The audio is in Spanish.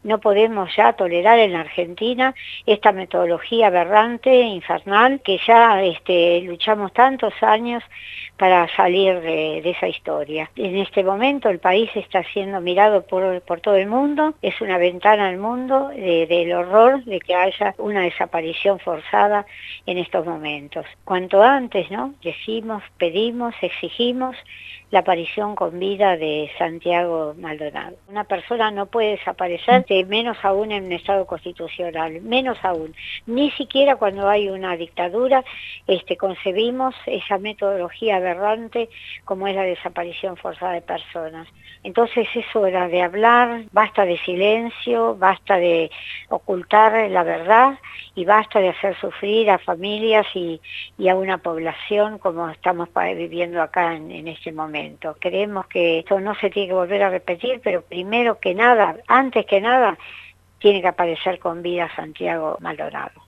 No podemos ya tolerar en la Argentina esta metodología aberrante, infernal, que ya luchamos tantos años para salir de esa historia. En este momento el país está siendo mirado por todo el mundo, es una ventana al mundo del horror de que haya una desaparición forzada en estos momentos. Cuanto antes, ¿no? Decimos, pedimos, exigimos la aparición con vida de Santiago Maldonado. Una persona no puede desaparecer, menos aún en un estado constitucional, menos aún. Ni siquiera cuando hay una dictadura concebimos esa metodología aberrante como es la desaparición forzada de personas. Entonces es hora de hablar, basta de silencio, basta de ocultar la verdad y basta de hacer sufrir a familias y a una población como estamos viviendo acá en este momento. Creemos que esto no se tiene que volver a repetir, pero primero que nada, antes que nada, tiene que aparecer con vida Santiago Maldonado.